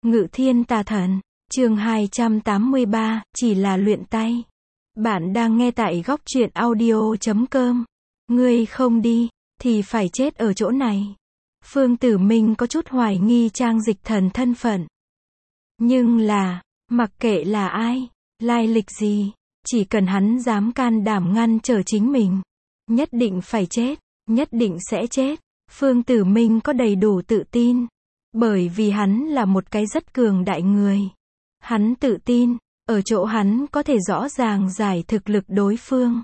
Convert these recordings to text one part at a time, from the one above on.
Ngự thiên tà thần, chương 283, chỉ là luyện tay. Bạn đang nghe tại góc truyện audio.com. Ngươi không đi, thì phải chết ở chỗ này. Phương Tử Minh có chút hoài nghi Trang Dịch Thần thân phận. Nhưng là, mặc kệ là ai, lai lịch gì, chỉ cần hắn dám can đảm ngăn trở chính mình, nhất định phải chết, nhất định sẽ chết. Phương Tử Minh có đầy đủ tự tin. Bởi vì hắn là một cái rất cường đại người. Hắn tự tin, ở chỗ hắn có thể rõ ràng giải thực lực đối phương.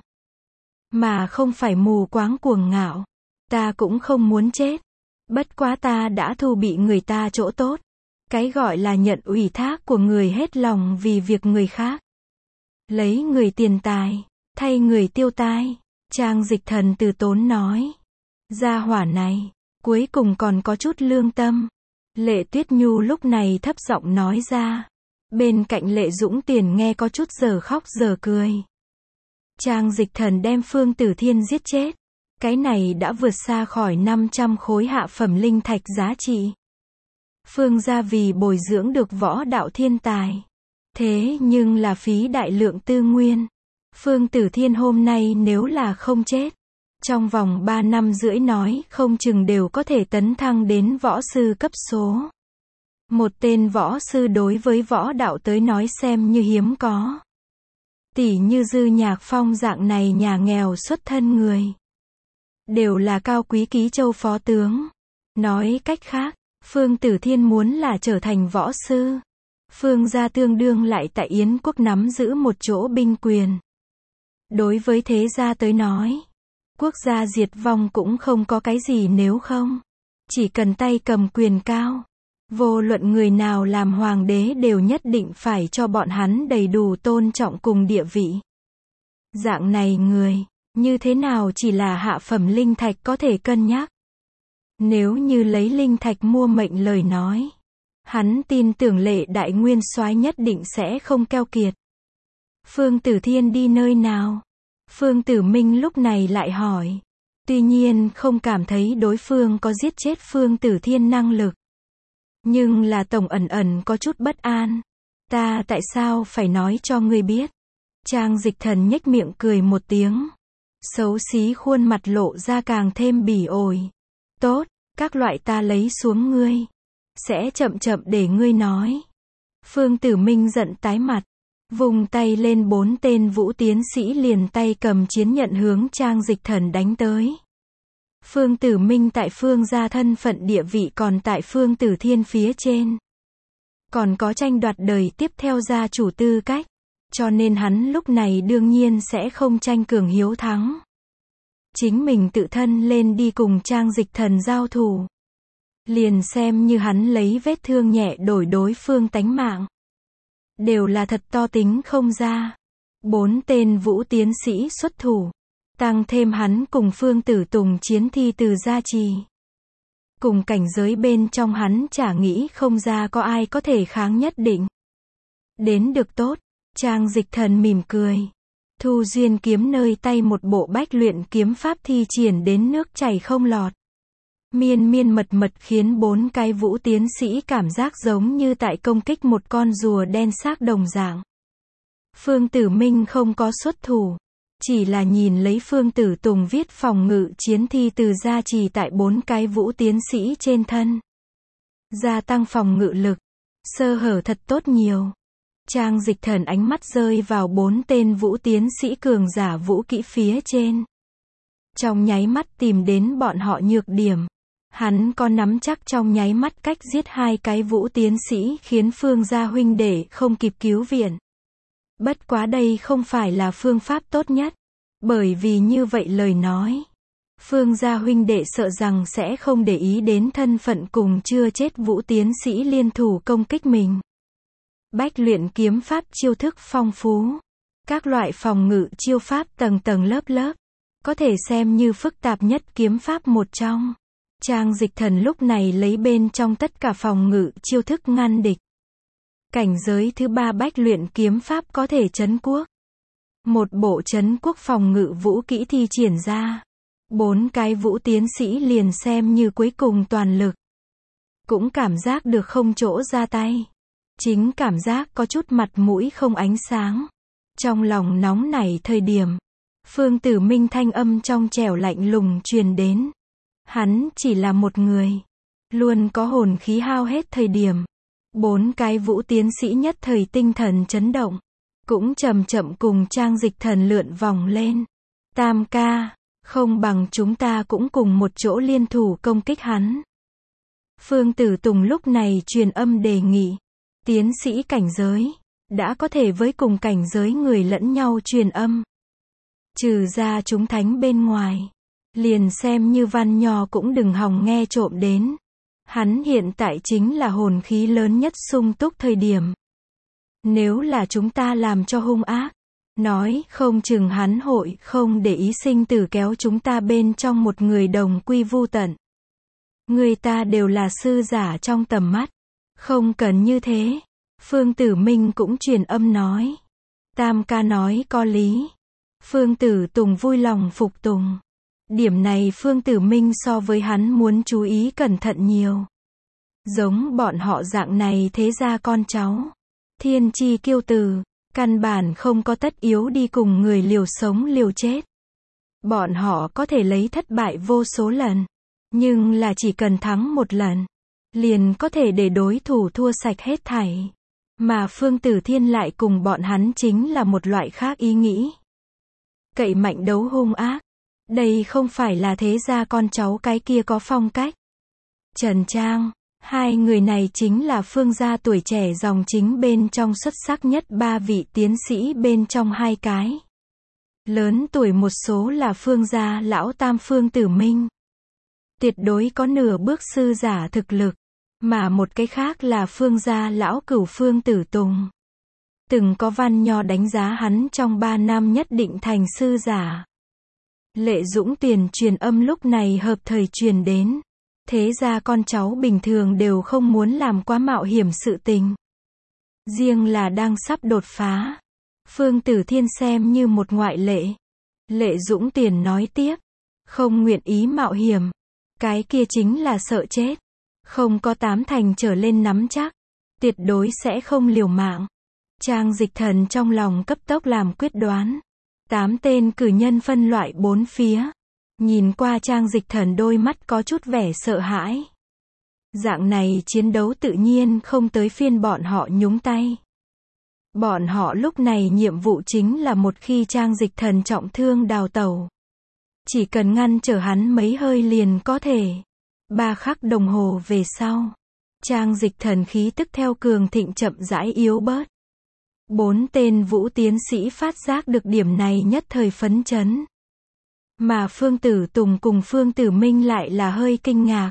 Mà không phải mù quáng cuồng ngạo. Ta cũng không muốn chết. Bất quá ta đã thu bị người ta chỗ tốt. Cái gọi là nhận ủy thác của người hết lòng vì việc người khác. Lấy người tiền tài, thay người tiêu tai. Trang Dịch Thần từ tốn nói. Gia hỏa này, cuối cùng còn có chút lương tâm. Lệ Tuyết Nhu lúc này thấp giọng nói ra. Bên cạnh Lệ Dũng Tiền nghe có chút giờ khóc giờ cười. Trang Dịch Thần đem Phương Tử Thiên giết chết. Cái này đã vượt xa khỏi 500 khối hạ phẩm linh thạch giá trị. Phương gia vì bồi dưỡng được võ đạo thiên tài. Thế nhưng là phí đại lượng tư nguyên. Phương Tử Thiên hôm nay nếu là không chết, trong vòng 3 năm rưỡi nói không chừng đều có thể tấn thăng đến võ sư cấp số. Một tên võ sư đối với võ đạo tới nói xem như hiếm có. Tỷ như Dư Nhạc Phong dạng này nhà nghèo xuất thân người. Đều là cao quý ký châu phó tướng. Nói cách khác, Phương Tử Thiên muốn là trở thành võ sư. Phương gia tương đương lại tại Yến quốc nắm giữ một chỗ binh quyền. Đối với thế gia tới nói, quốc gia diệt vong cũng không có cái gì nếu không. Chỉ cần tay cầm quyền cao. Vô luận người nào làm hoàng đế đều nhất định phải cho bọn hắn đầy đủ tôn trọng cùng địa vị. Dạng này người, như thế nào chỉ là hạ phẩm linh thạch có thể cân nhắc. Nếu như lấy linh thạch mua mệnh lời nói, hắn tin tưởng Lệ đại nguyên soái nhất định sẽ không keo kiệt. Phương Tử Thiên đi nơi nào? Phương Tử Minh lúc này lại hỏi. Tuy nhiên không cảm thấy đối phương có giết chết Phương Tử Thiên năng lực. Nhưng là tổng ẩn ẩn có chút bất an. Ta tại sao phải nói cho ngươi biết? Trang Dịch Thần nhếch miệng cười một tiếng. Xấu xí khuôn mặt lộ ra càng thêm bỉ ổi. Tốt, các loại ta lấy xuống ngươi. Sẽ chậm chậm để ngươi nói. Phương Tử Minh giận tái mặt. Vùng tay lên 4 tên vũ tiến sĩ liền tay cầm chiến nhận hướng Trang Dịch Thần đánh tới. Phương Tử Minh tại Phương gia thân phận địa vị còn tại Phương Tử Thiên phía trên. Còn có tranh đoạt đời tiếp theo gia chủ tư cách. Cho nên hắn lúc này đương nhiên sẽ không tranh cường hiếu thắng. Chính mình tự thân lên đi cùng Trang Dịch Thần giao thủ. Liền xem như hắn lấy vết thương nhẹ đổi đối phương tánh mạng. Đều là thật to tính không ra. 4 tên vũ tiến sĩ xuất thủ. Tăng thêm hắn cùng Phương Tử Tùng chiến thi từ gia trì. Cùng cảnh giới bên trong hắn chả nghĩ không ra có ai có thể kháng nhất định. Đến được tốt. Trang Dịch Thần mỉm cười. Thu duyên kiếm nơi tay một bộ bách luyện kiếm pháp thi triển đến nước chảy không lọt. Miên miên mật mật khiến 4 cái vũ tiến sĩ cảm giác giống như tại công kích một con rùa đen xác đồng dạng. Phương Tử Minh không có xuất thủ. Chỉ là nhìn lấy Phương Tử Tùng viết phòng ngự chiến thi từ gia trì tại 4 cái vũ tiến sĩ trên thân. Gia tăng phòng ngự lực. Sơ hở thật tốt nhiều. Trang Dịch Thần ánh mắt rơi vào 4 tên vũ tiến sĩ cường giả vũ kỹ phía trên. Trong nháy mắt tìm đến bọn họ nhược điểm. Hắn có nắm chắc trong nháy mắt cách giết 2 cái vũ tiến sĩ khiến Phương gia huynh đệ không kịp cứu viện. Bất quá đây không phải là phương pháp tốt nhất. Bởi vì như vậy lời nói, Phương gia huynh đệ sợ rằng sẽ không để ý đến thân phận cùng chưa chết vũ tiến sĩ liên thủ công kích mình. Bách luyện kiếm pháp chiêu thức phong phú. Các loại phòng ngự chiêu pháp tầng tầng lớp lớp. Có thể xem như phức tạp nhất kiếm pháp một trong. Trang Dịch Thần lúc này lấy bên trong tất cả phòng ngự chiêu thức ngăn địch. Cảnh giới thứ 3 bách luyện kiếm pháp có thể trấn quốc. Một bộ trấn quốc phòng ngự vũ kỹ thi triển ra. 4 cái vũ tiến sĩ liền xem như cuối cùng toàn lực. Cũng cảm giác được không chỗ ra tay. Chính cảm giác có chút mặt mũi không ánh sáng. Trong lòng nóng nảy thời điểm, Phương Tử Minh thanh âm trong trẻo lạnh lùng truyền đến. Hắn chỉ là một người, luôn có hồn khí hao hết thời điểm. 4 cái Vũ tiến sĩ nhất thời tinh thần chấn động, cũng chậm chậm cùng Trang Dịch Thần lượn vòng lên. Tam ca, không bằng chúng ta cũng cùng một chỗ liên thủ công kích hắn. Phương Tử Tùng lúc này truyền âm đề nghị. Tiến sĩ cảnh giới, đã có thể với cùng cảnh giới người lẫn nhau truyền âm. Trừ ra chúng thánh bên ngoài, liền xem như Văn Nho cũng đừng hòng nghe trộm đến. Hắn hiện tại chính là hồn khí lớn nhất sung túc thời điểm. Nếu là chúng ta làm cho hung ác, nói không chừng hắn hội không để ý sinh tử kéo chúng ta bên trong một người đồng quy vu tận. Người ta đều là sư giả trong tầm mắt. Không cần như thế. Phương Tử Minh cũng truyền âm nói. Tam ca nói có lý. Phương Tử Tùng vui lòng phục tùng. Điểm này Phương Tử Minh so với hắn muốn chú ý cẩn thận nhiều. Giống bọn họ dạng này thế ra con cháu. Thiên chi kiêu tử, căn bản không có tất yếu đi cùng người liều sống liều chết. Bọn họ có thể lấy thất bại vô số lần. Nhưng là chỉ cần thắng một lần, liền có thể để đối thủ thua sạch hết thảy. Mà Phương Tử Thiên lại cùng bọn hắn chính là một loại khác ý nghĩ. Cậy mạnh đấu hung ác. Đây không phải là thế gia con cháu cái kia có phong cách. Trần Trang, hai người này chính là Phương gia tuổi trẻ dòng chính bên trong xuất sắc nhất 3 vị tiến sĩ bên trong 2 cái. Lớn tuổi một số là Phương gia lão tam Phương Tử Minh. Tuyệt đối có nửa bước sư giả thực lực. Mà một cái khác là Phương gia lão cửu Phương Tử Tùng. Từng có Văn Nho đánh giá hắn trong 3 năm nhất định thành sư giả. Lệ Dũng Tiền truyền âm lúc này hợp thời truyền đến. Thế ra con cháu bình thường đều không muốn làm quá mạo hiểm sự tình. Riêng là đang sắp đột phá. Phương Tử Thiên xem như một ngoại lệ. Lệ Dũng Tiền nói tiếp. Không nguyện ý mạo hiểm. Cái kia chính là sợ chết. Không có 8 thành trở lên nắm chắc. Tuyệt đối sẽ không liều mạng. Trang Dịch Thần trong lòng cấp tốc làm quyết đoán. 8 tên cử nhân phân loại 4 phía. Nhìn qua Trang Dịch Thần đôi mắt có chút vẻ sợ hãi. Dạng này chiến đấu tự nhiên không tới phiên bọn họ nhúng tay. Bọn họ lúc này nhiệm vụ chính là một khi Trang Dịch Thần trọng thương đào tẩu. Chỉ cần ngăn trở hắn mấy hơi liền có thể. 3 khắc đồng hồ về sau, Trang Dịch Thần khí tức theo cường thịnh chậm rãi yếu bớt. 4 tên Vũ tiến sĩ phát giác được điểm này nhất thời phấn chấn. Mà Phương Tử Tùng cùng Phương Tử Minh lại là hơi kinh ngạc.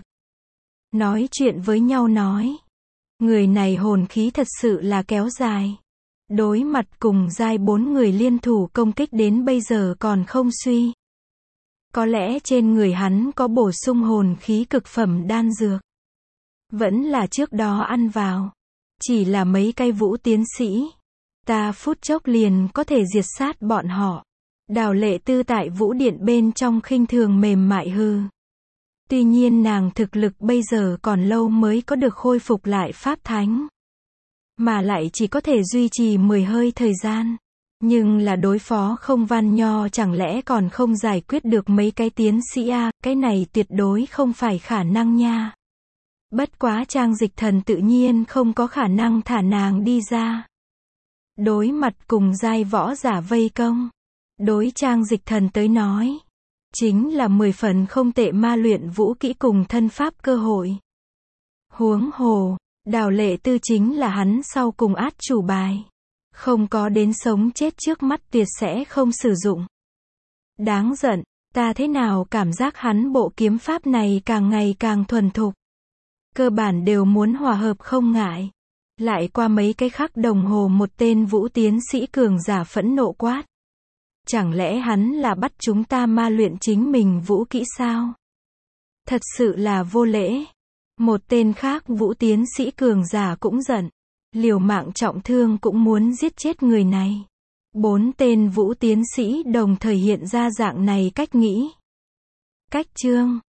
Nói chuyện với nhau nói. Người này hồn khí thật sự là kéo dài. Đối mặt cùng giai 4 người liên thủ công kích đến bây giờ còn không suy. Có lẽ trên người hắn có bổ sung hồn khí cực phẩm đan dược. Vẫn là trước đó ăn vào. Chỉ là mấy cây Vũ tiến sĩ. Ta phút chốc liền có thể diệt sát bọn họ. Đào Lệ Tư tại Vũ Điện bên trong khinh thường mềm mại hư. Tuy nhiên nàng thực lực bây giờ còn lâu mới có được khôi phục lại pháp thánh. Mà lại chỉ có thể duy trì 10 hơi thời gian. Nhưng là đối phó không Văn Nho chẳng lẽ còn không giải quyết được mấy cái tiến sĩ a, cái này tuyệt đối không phải khả năng nha. Bất quá Trang Dịch Thần tự nhiên không có khả năng thả nàng đi ra. Đối mặt cùng giai võ giả vây công. Đối Trang Dịch Thần tới nói. Chính là 10 phần không tệ ma luyện vũ kỹ cùng thân pháp cơ hội. Huống hồ, Đào Lệ Tư chính là hắn sau cùng át chủ bài. Không có đến sống chết trước mắt tuyệt sẽ không sử dụng. Đáng giận, ta thế nào cảm giác hắn bộ kiếm pháp này càng ngày càng thuần thục. Cơ bản đều muốn hòa hợp không ngại. Lại qua mấy cái khắc đồng hồ một tên Vũ tiến sĩ cường giả phẫn nộ quát. Chẳng lẽ hắn là bắt chúng ta ma luyện chính mình vũ kỹ sao? Thật sự là vô lễ. Một tên khác Vũ tiến sĩ cường giả cũng giận. Liều mạng trọng thương cũng muốn giết chết người này. 4 tên Vũ tiến sĩ đồng thời hiện ra dạng này cách nghĩ. Cách chương